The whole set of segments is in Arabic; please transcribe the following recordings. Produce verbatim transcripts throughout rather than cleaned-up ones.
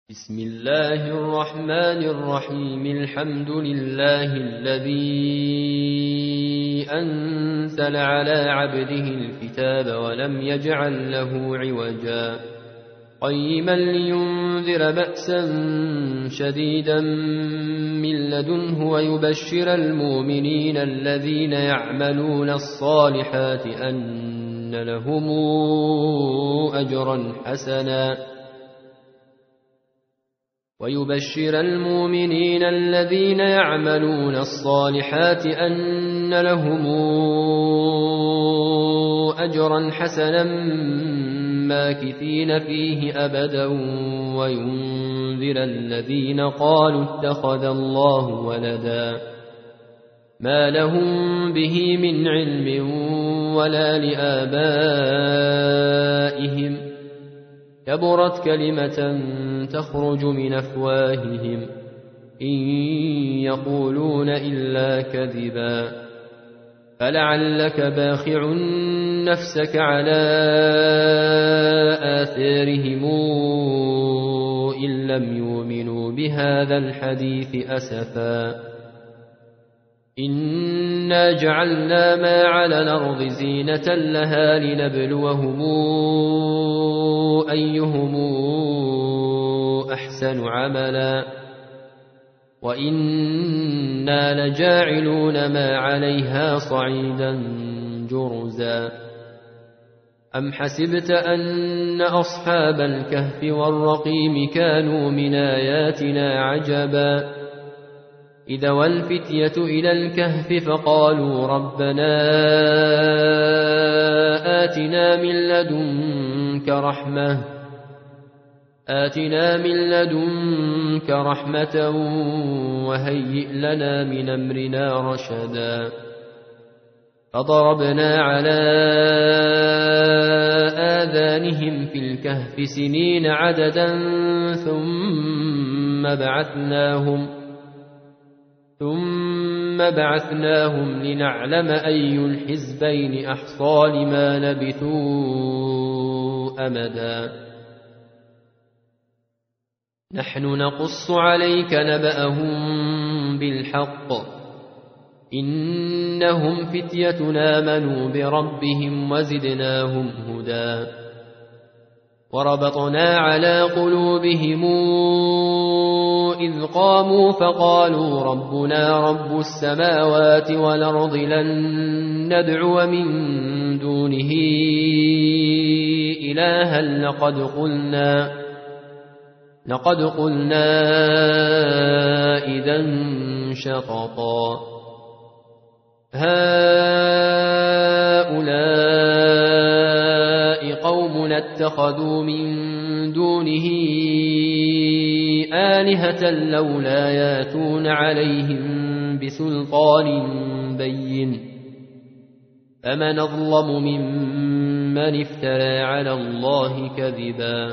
بسم الله الرحمن الرحيم. الحمد لله الذي أنزل على عبده الكتاب ولم يجعل له عوجا قيما لينذر بأسا شديدا من لدنه ويبشر المؤمنين الذين يعملون الصالحات أن لهم أجرا حسنا ويبشر المؤمنين الذين يعملون الصالحات أن لهم أجرا حسنا ماكثين فيه أبدا وينذر الذين قالوا اتخذ الله ولدا ما لهم به من علم ولا لآبائهم كبرت كلمة تخرج من أفواههم إن يقولون إلا كذبا فلعلك باخع نفسك على آثارهم إن لم يؤمنوا بهذا الحديث أسفا إنا جعلنا ما على الأرض زينة لها لنبلوهم أيهم أحسن عملا وإنا لجاعلون ما عليها صعيدا جرزا أم حسبت أن أصحاب الكهف والرقيم كانوا من آياتنا عجبا إذا والفتية إلى الكهف فقالوا ربنا آتنا من لدنك رحمة آتنا من لدنك رحمة وهيئ لنا من أمرنا رشدا فضربنا على آذانهم في الكهف سنين عددا ثم بعثناهم ثم بعثناهم لنعلم أي الحزبين أحصى لما لبثوا أمدا نحن نقص عليك نبأهم بالحق إنهم فتية آمنوا بربهم وزدناهم هدى وربطنا على قلوبهم إذ قاموا فقالوا ربنا رب السماوات والأرض لن ندعو من دونه إلها لقد قلنا لقد قلنا إذا شططا هؤلاء قوم اتخذوا من دونه آلهة لولا ياتون عليهم بسلطان بين فمن أظلم ممن افترى على الله كذبا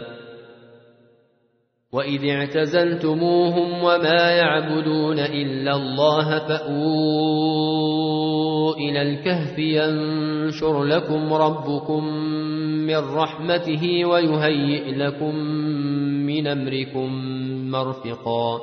وإذ اعتزلتموهم وما يعبدون إلا الله فأووا إلى الكهف ينشر لكم ربكم من رحمته ويهيئ لكم من أمركم مرفقا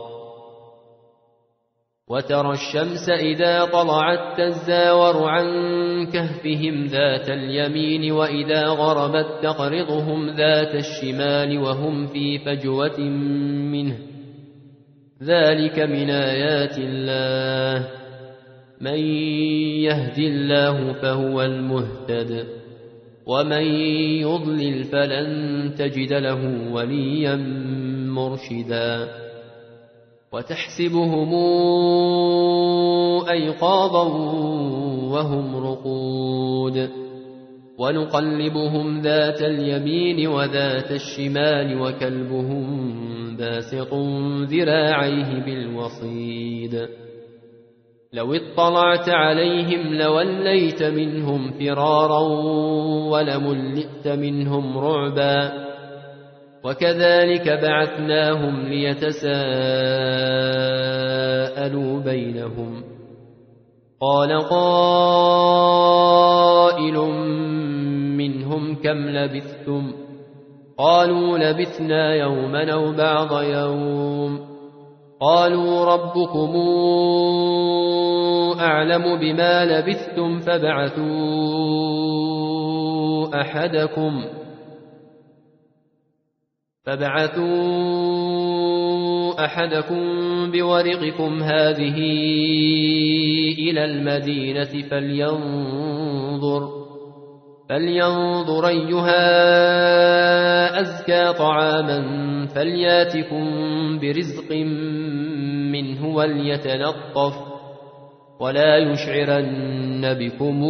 وترى الشمس إذا طلعت تزاور عن كهفهم ذات اليمين وإذا غربت تقرضهم ذات الشمال وهم في فجوة منه ذلك من آيات الله من يهد الله فهو المهتد ومن يضلل فلن تجد له وليا مرشدا وتحسبهم أيقاظا وهم رقود ونقلبهم ذات اليمين وذات الشمال وكلبهم باسط ذراعيه بالوصيد لو اطلعت عليهم لوليت منهم فرارا ولملئت منهم رعبا وكذلك بعثناهم ليتساءلوا بينهم قال قائل منهم كم لبثتم قالوا لبثنا يوما أو بعض يوم قالوا ربكم أعلم بما لبثتم فابعثوا أحدكم فابعثوا أحدكم بورقكم هذه إلى المدينة فلينظر فلينظر أيها أزكى طعاما فلياتكم برزق منه وليتلطف ولا يشعرن بكم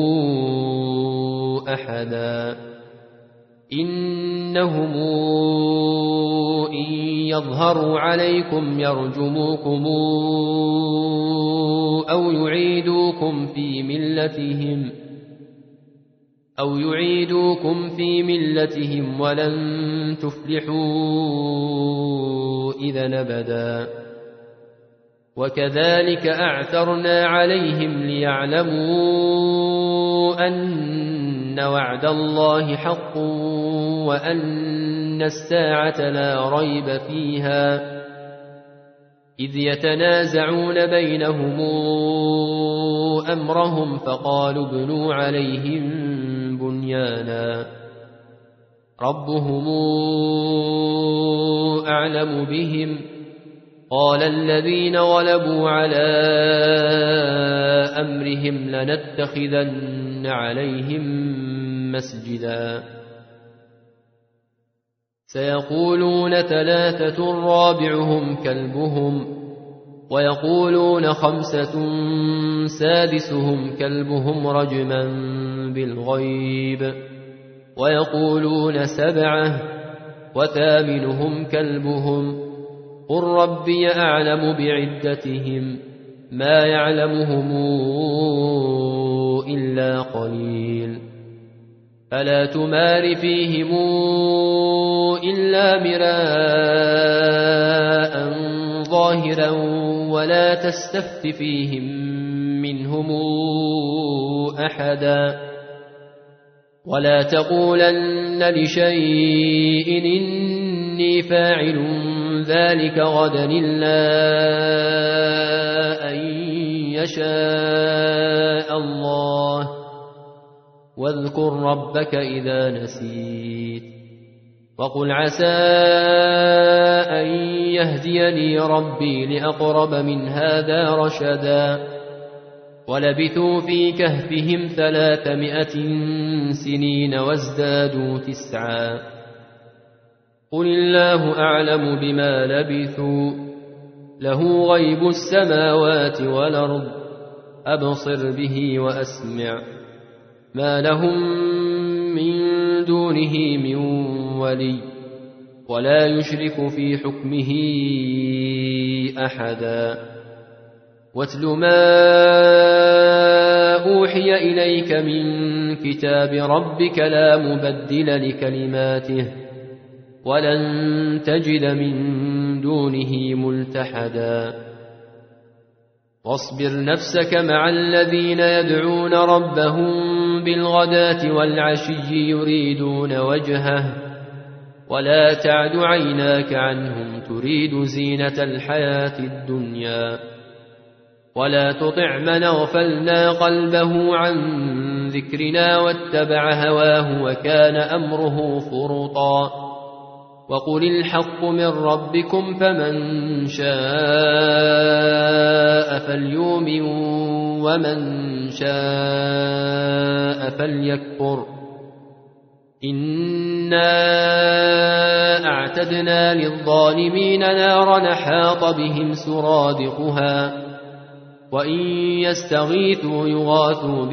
أحدا إنهم إن يظهروا عليكم يرجموكم أو يعيدوكم في ملتهم أو يعيدوكم في ملتهم ولن تفلحوا إذا أبدا وكذلك أعثرنا عليهم ليعلموا أن وعد الله حق وأن الساعة لا ريب فيها إذ يتنازعون بينهم أمرهم فقالوا ابنوا عليهم بنيانا ربهم أعلم بهم قال الذين غلبوا على أمرهم لنتخذن عليهم مسجدا سيقولون ثلاثة رابعهم كلبهم ويقولون خمسة سادسهم كلبهم رجما بالغيب ويقولون سبعة وثامنهم كلبهم قل ربي أعلم بعدتهم ما يعلمهم إلا قليل فلا تمار فيهم إلا مراء ظاهرا ولا تستفت فيهم منهم أحدا ولا تقولن لشيء إني فاعل ذلك غدا إلا أن يشاء الله واذكر ربك إذا نسيت وقل عسى أن يهديني ربي لأقرب من هذا رشدا ولبثوا في كهفهم ثلاثمائة سنين وازدادوا تسعا قل الله أعلم بما لبثوا له غيب السماوات والأرض أبصر به وأسمع ما لهم من دونه من ولي ولا يشرك في حكمه أحدا واتل ما أوحي إليك من كتاب ربك لا مبدل لكلماته ولن تجد من دونه ملتحدا واصبر نفسك مع الذين يدعون ربهم بالغداة والعشي يريدون وجهه ولا تعد عيناك عنهم تريد زينة الحياة الدنيا ولا تطع من اغفلنا قلبه عن ذكرنا واتبع هواه وكان أمره فرطا وقل الحق من ربكم فمن شاء فليؤمن ومن شاء فليكفر إنا أعتدنا للظالمين نارا حاط بهم سرادقها وإن يستغيثوا يغاثوا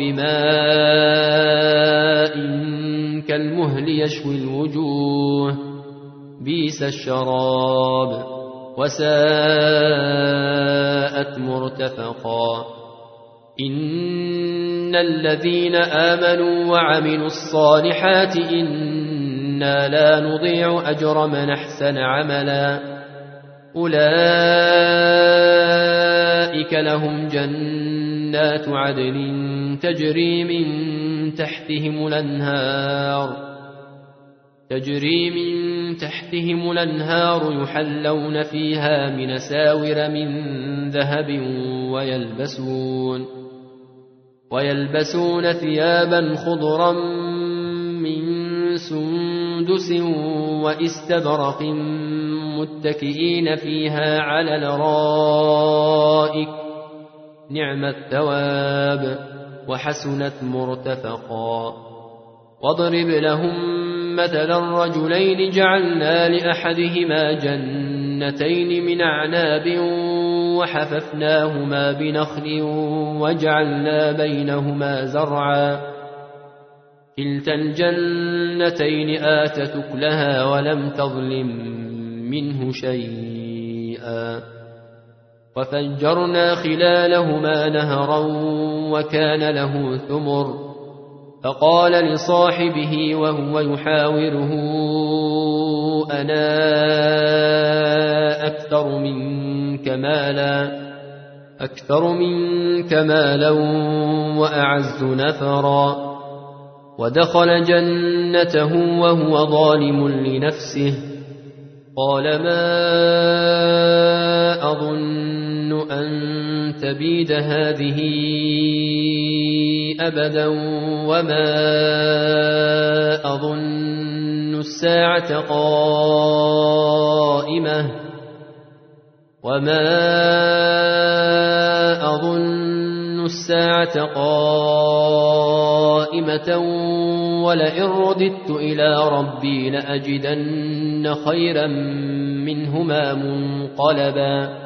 بماء كالمهل يشوي الوجوه بئس الشراب وساءت مرتفقا إن الذين آمنوا وعملوا الصالحات إنا لا نضيع أجر من أحسن عملا أولئك لهم جنات عدن تجري من تحتهم الأنهار تجري من تحتهم الأنهار يحلون فيها من أساور من ذهب ويلبسون ويلبسون ثيابا خضرا من سندس واستبرق متكئين فيها على الأرائك نعم الثواب وحسنت مرتفقا. واضرب لهم مثلا الرجلين جعلنا لأحدهما جنتين من أعناب وحففناهما بنخل وجعلنا بينهما زرعا كلتا الجنتين آتت أكلها ولم تظلم منه شيئا وفجرنا خلالهما نهرا وكان له ثمر فقال لصاحبه وهو يحاوره أنا أكثر منك مالا أكثر منك مالا وأعز نفرا ودخل جنته وهو ظالم لنفسه قال ما أظن أن تبيد هذه أبدا وما أظن الساعة قائمة وما أظن الساعة قائمة ولئن رددت إلى ربي لأجدن خيرا منهما منقلبا.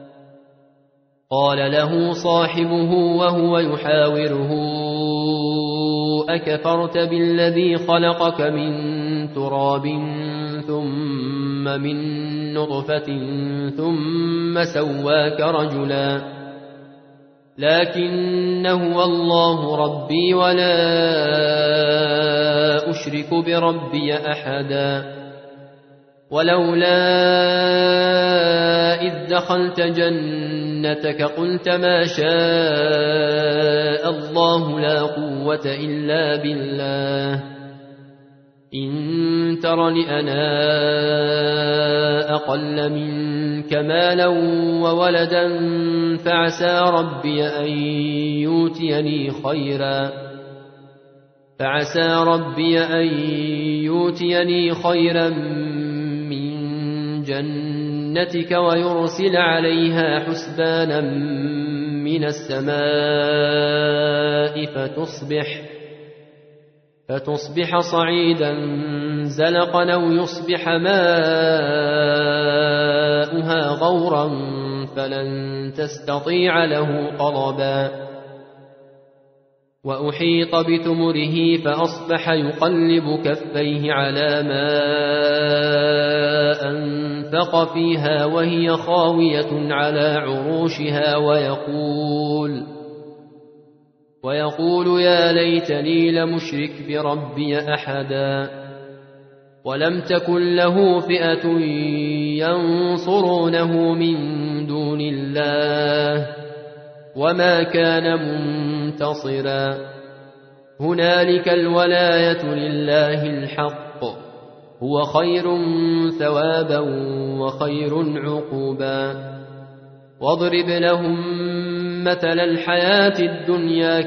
قال له صاحبه وهو يحاوره أكفرت بالذي خلقك من تراب ثم من نطفة ثم سواك رجلا لكن هو الله ربي ولا أشرك بربي أحدا. ولولا إذ دخلت جنتك قلت ما شاء الله لا قوة إلا بالله إن ترني أنا أقل منك مالا وولدا فعسى ربي أن يؤتيني خيرا فعسى ربي أن يؤتيني خيرا من جنتك ويرسل عليها حسبانا من السماء فتصبح فتصبح صعيدا زلقا أو يصبح ماؤها غورا فلن تستطيع له طلبا. وأحيط بثمره فأصبح يقلب كفيه على ما أنفق فيها وهي خاوية على عروشها ويقول ويقول يا ليتني لمشرك بربي أحدا. ولم تكن له فئة ينصرونه من دون الله وما كان منتصرا. هنالك الولاية لله الحق هو خير ثوابا وخير عقوبا. واضرب لهم مثل الحياة الدنيا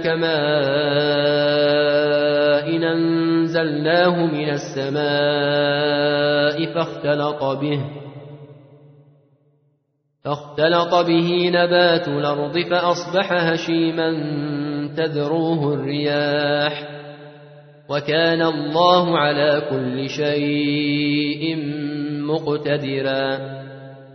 كماء إن أنزلناه من السماء فاختلط به فاختلط به نبات الأرض فأصبح هشيما تذروه الرياح وكان الله على كل شيء مقتدرا.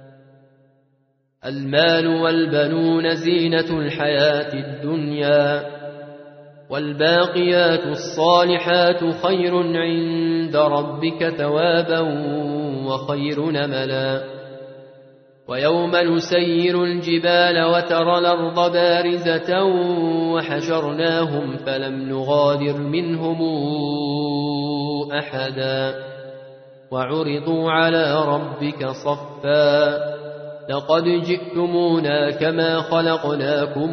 المال والبنون زينة الحياة الدنيا والباقيات الصالحات خير عند ربك ثوابا وخير نملا. ويوم نسير الجبال وترى الأرض بارزة وحشرناهم فلم نغادر منهم أحدا وعرضوا على ربك صفا لقد جئتمونا كما خلقناكم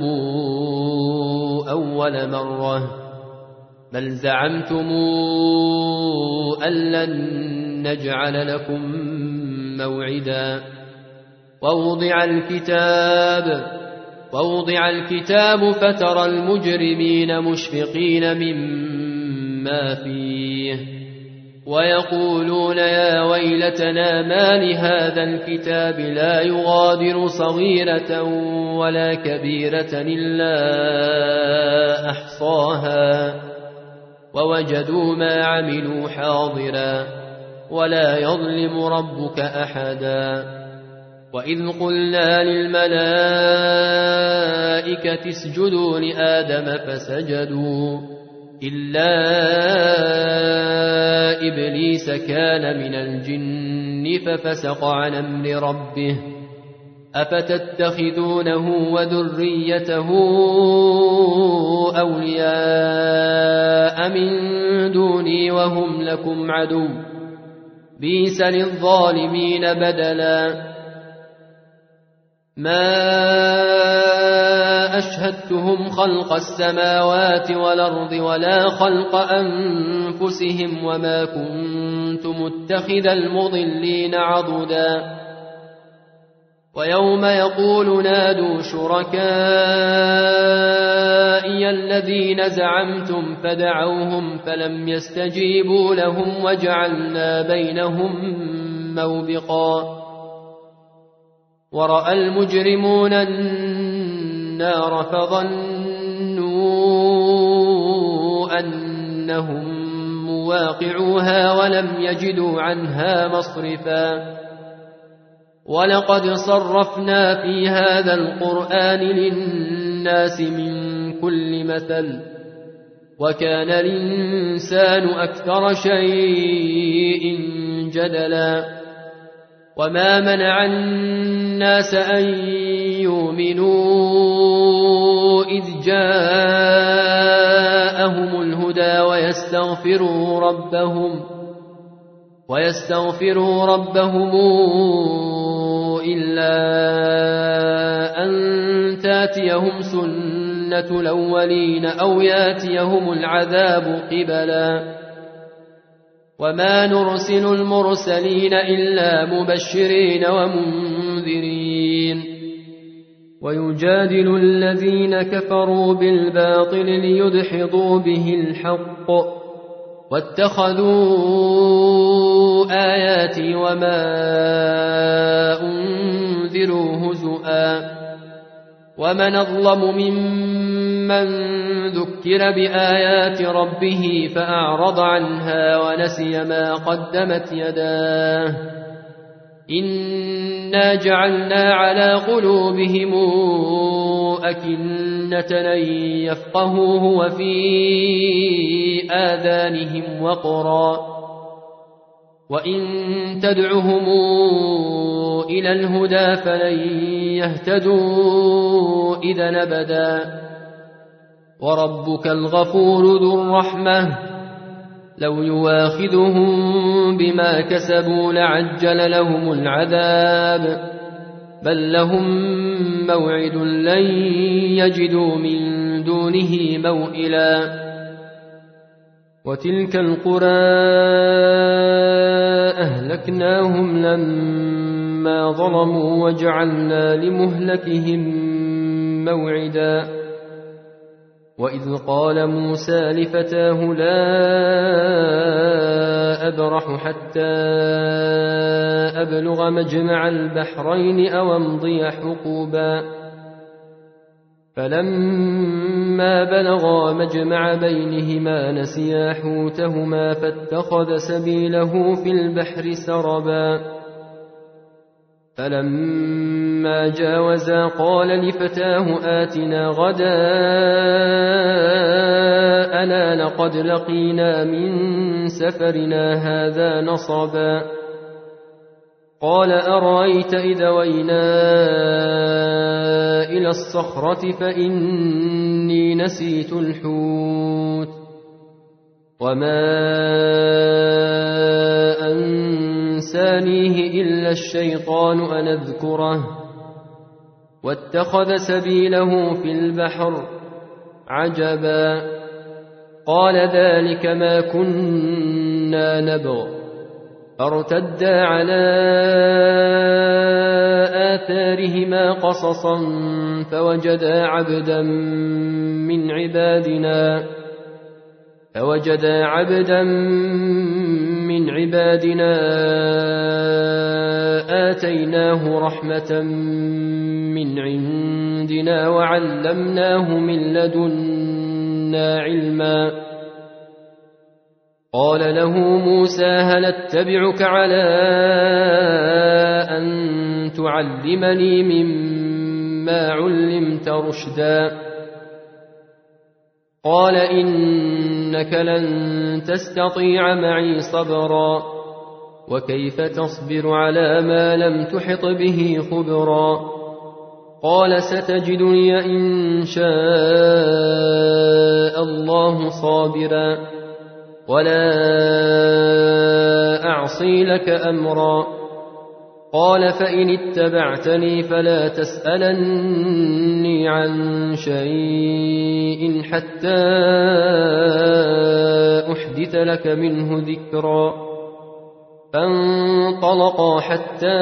أول مرة بل زعمتم أن لن نجعل لكم موعدا ووضع الكتاب ووضع الكتاب فترى المجرمين مشفقين مما فيه ويقولون يا ويلتنا ما لهذا الكتاب لا يغادر صغيرة ولا كبيرة إلا أحصاها ووجدوا ما عملوا حاضرا ولا يظلم ربك أحدا وإذ قلنا للملائكة اسجدوا لآدم فسجدوا إلا إبليس كان من الجن ففسق عن أمر ربه أفتتخذونه وذريته أولياء من دوني وهم لكم عدو بئس للظالمين بدلا ما أشهدتهم خلق السماوات والأرض ولا خلق أنفسهم وما كنت متخذ المضلين عضدا ويوم يقول نادوا شركائي الذين زعمتم فدعوهم فلم يستجيبوا لهم وجعلنا بينهم موبقا ورأى المجرمون النار فظنوا أنهم مواقعوها ولم يجدوا عنها مصرفا ولقد صرفنا في هذا القرآن للناس من كل مثل وكان الإنسان أكثر شيء جدلا وما منع الناس أن يؤمنوا إذ جاءهم الهدى ويستغفروا ربهم ويستغفروا ربهم إلا أن تاتيهم سنة الأولين أو ياتيهم العذاب قبلا وما نرسل المرسلين إلا مبشرين ومنذرين ويجادل الذين كفروا بالباطل ليدحضوا به الحق واتخذوا آياتي وما أنذروا هزؤا ومن أظلم ممن ذكر بآيات ربه فأعرض عنها ونسي ما قدمت يداه إنا جعلنا على قلوبهم أكنة أن يفقهوه وفي آذانهم وقرا وإن تدعهم إلى الهدى فلن يهتدوا إذا أبدا وربك الغفور ذو الرحمة لو يواخذهم بما كسبوا لعجل لهم العذاب بل لهم موعد لن يجدوا من دونه موئلا وتلك القرى أهلكناهم لما ظلموا وجعلنا لمهلكهم موعدا وإذ قال موسى لفتاه لا أبرح حتى أبلغ مجمع البحرين أو أمضي حقوبا فلما بلغا مجمع بينهما نسيا حوتهما فاتخذ سبيله في البحر سربا فلما جاوزا قال لفتاه آتنا غداءنا لقد لقينا من سفرنا هذا نصبا قال أرأيت إذا وينا إلى الصخرة فإني نسيت الحوت وما أنسانيه إلا الشيطان أن أذكره واتخذ سبيله في البحر عجبا قال ذلك ما كنا نبغ فارتدا على آثارهما قصصا فوجدا عبدا من عبادنا فوجدا عبدا من عبادنا آتيناه رحمة من عندنا وعلمناه من لدنا علما. قال له موسى هل اتبعك على أن تعلمني مما علمت رشدا؟ قال إنك لن تستطيع معي صبرا وكيف تصبر على ما لم تحط به خبرا. قال ستجدني إن شاء الله صابرا ولا أعصي لك أمرا. قال فإن اتبعتني فلا تسألني عن شيء حتى أحدث لك منه ذكرا. فانطلقا حتى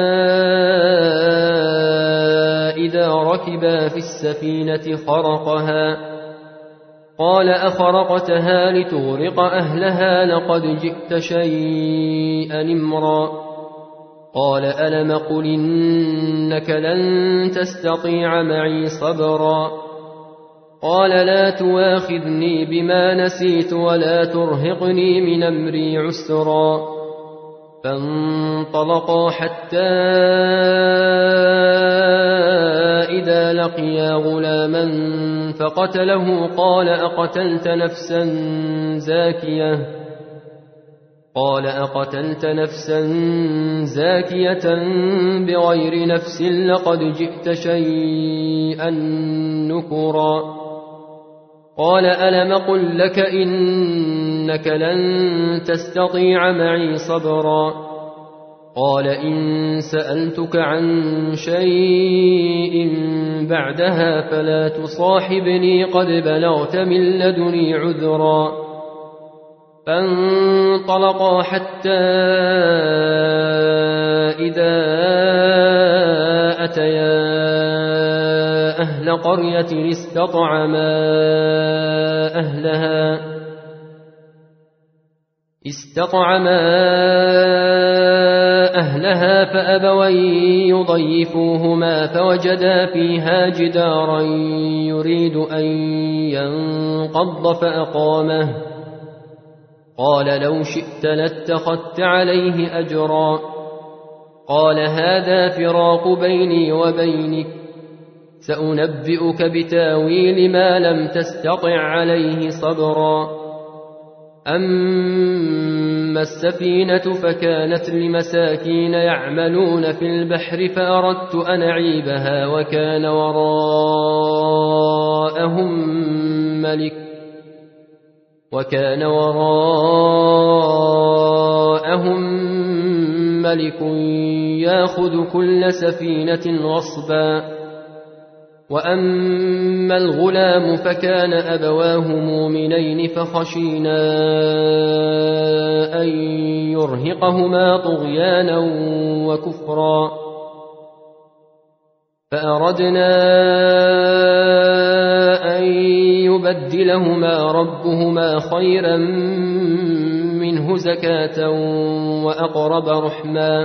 إذا ركبا في السفينة خرقها قال أخرقتها لتغرق أهلها لقد جئت شيئا إمرا. قال ألم قل إنك لن تستطيع معي صبرا. قال لا تواخذني بما نسيت ولا ترهقني من أمري عسرا. فانطلقا حتى إذا لقيا غلاما فقتله قال أقتلت نفسا زاكية قال أقتلت نفسا زاكية بغير نفس لقد جئت شيئا نكرا. قال ألم قل لك إنك لن تستطيع معي صبرا. قال إن سألتك عن شيء بعدها فلا تصاحبني قد بلغت من لدني عذرا. فانطلقا حتى إذا أتيا أهل قرية استطعما أهلها استطعما أهلها فأبوا يضيفوهما فوجدا فيها جدارا يريد أن ينقض فأقامه. قال لو شئت لاتخذت عليه أجرا. قال هذا فراق بيني وبينك سأنبئك بتاويل ما لم تستطع عليه صبرا. أما السفينة فكانت لمساكين يعملون في البحر فأردت أن أعيبها وكان وراءهم ملك وكان وراءهم ملك يأخذ كل سفينة غصبا. وأما الغلام فكان أبواه مؤمنين فخشينا أن يرهقهما طغيانا وكفرا. فأردنا أن يبدلهما ربهما خيرا منه زكاة وأقرب رحما.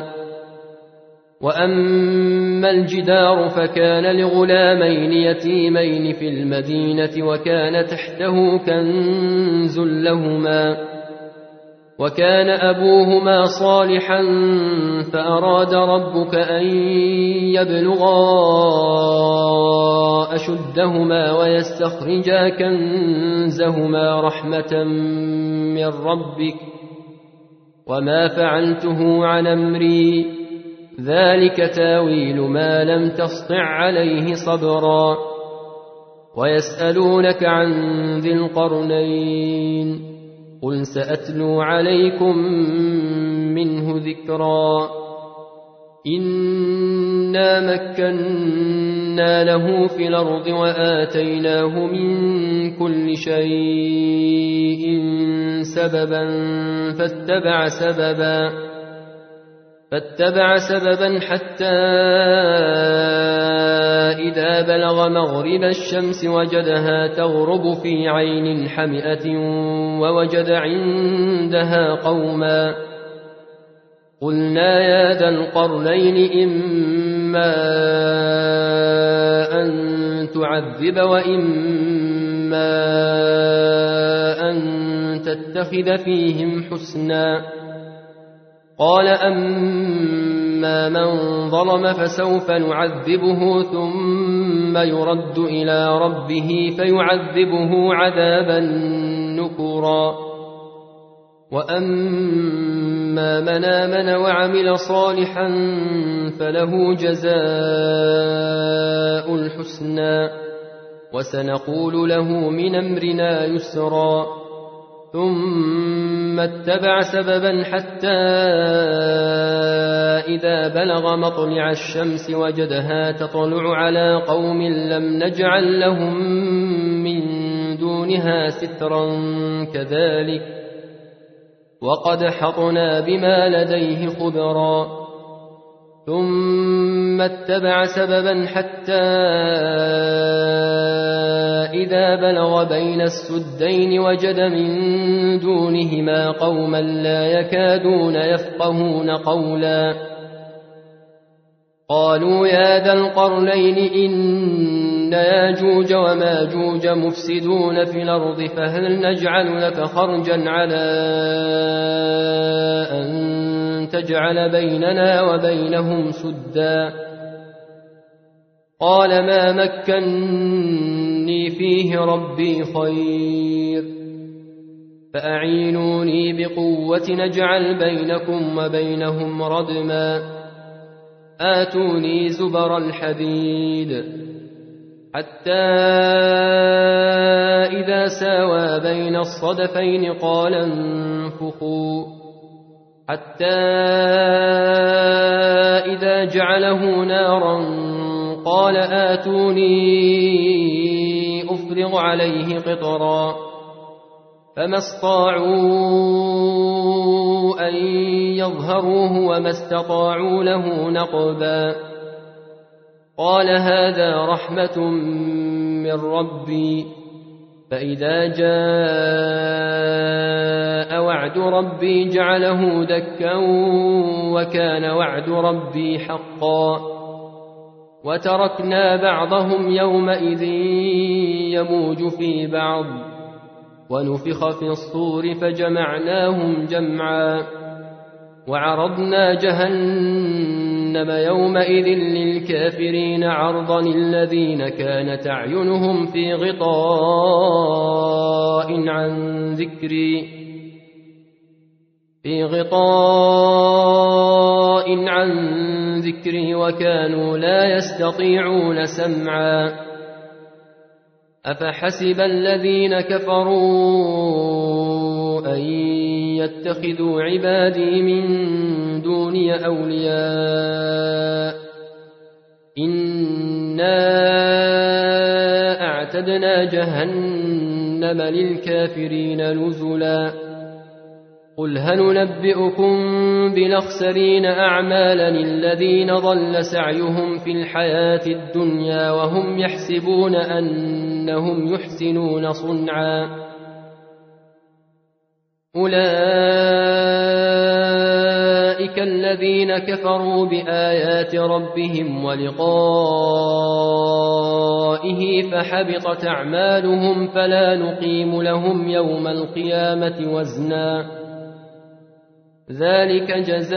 وأما الجدار فكان لغلامين يتيمين في المدينة وكان تحته كنز لهما وكان أبوهما صالحا فأراد ربك أن يبلغا أشدهما ويستخرجا كنزهما رحمة من ربك وما فعلته عن أمري ذلك تاويل ما لم تسطع عليه صبرا. ويسألونك عن ذي القرنين قل سأتلو عليكم منه ذكرا. إنا مكنا له في الأرض وآتيناه من كل شيء سببا فاتبع سببا فاتبع سببا حتى إذا بلغ مغرب الشمس وجدها تغرب في عين حمئة ووجد عندها قوما. قلنا يا ذا القرنين إما أن تعذب وإما أن تتخذ فيهم حسنا. قال أما من ظلم فسوف نعذبه ثم يرد إلى ربه فيعذبه عذابا نكرا. وأما من آمن وعمل صالحا فله جزاء الحسنى وسنقول له من أمرنا يسرا. ثم اتبع سببا حتى إذا بلغ مطلع الشمس وجدها تطلع على قوم لم نجعل لهم من دونها سترا كذلك وقد حطنا بما لديه خبرا. ثم اتبع سببا حتى إذا بلغ بين السدين وجد من دونهما قوما لا يكادون يفقهون قولا. قالوا يا ذا القرنين إن ياجوج وماجوج مفسدون في الأرض فهل نجعل لك خرجا على أن تجعل بيننا وبينهم سدا. قال ما مكني فيه ربي خير فأعينوني بقوة نجعل بينكم وبينهم ردما. آتوني زبر الحديد حتى إذا ساوى بين الصدفين قال انفخوا حتى إذا جعله نارا قال آتوني أفرغ عليه قطرا. فما استطاعوا أن يظهروه وما استطاعوا له نقبا. قال هذا رحمة من ربي فإذا جاء وعد ربي جعله دكا وكان وعد ربي حقا. وتركنا بعضهم يومئذ يموج في بعض ونفخ في الصور فجمعناهم جمعا. وعرضنا جهنم يومئذ للكافرين عرضا الذين كانت أعينهم في غطاء عن ذكري في غطاء عن ذكري وكانوا لا يستطيعون سمعا. أفحسب الذين كفروا أن يتخذوا عبادي من دوني أولياء إنا أعتدنا جهنم للكافرين نزلا. قل هل ننبئكم بالأخسرين أعمالا الذين ضل سعيهم في الحياة الدنيا وهم يحسبون أنهم يحسنون صنعا. أولئك الذين كفروا بآيات ربهم ولقائه فحبطت أعمالهم فلا نقيم لهم يوم القيامة وزنا. ذلك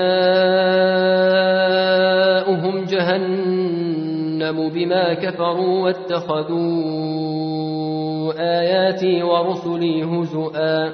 جزاؤهم جهنم بما كفروا واتخذوا آياتي ورسلي هزؤا.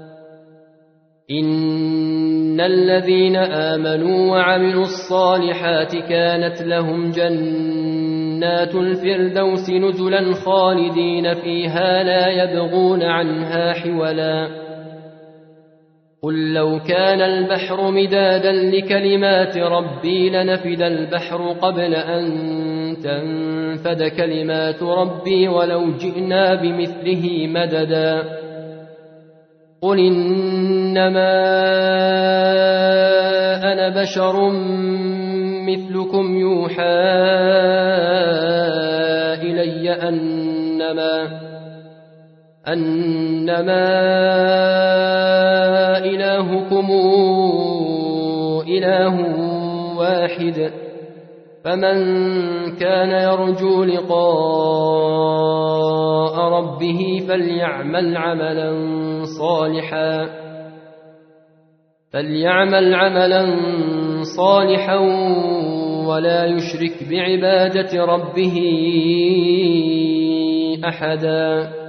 إن الذين آمنوا وعملوا الصالحات كانت لهم جنات الفردوس نزلا خالدين فيها لا يبغون عنها حولا. قل لو كان البحر مدادا لكلمات ربي لنفد البحر قبل أن تنفد كلمات ربي ولو جئنا بمثله مددا. قل إنما أنا بشر مثلكم يوحى إلي أنما أنما إلهكم إله واحد فمن كان يرجو لقاء ربه فليعمل عملا صالحا فليعمل عملا صالحا ولا يشرك بعبادة ربه أحدا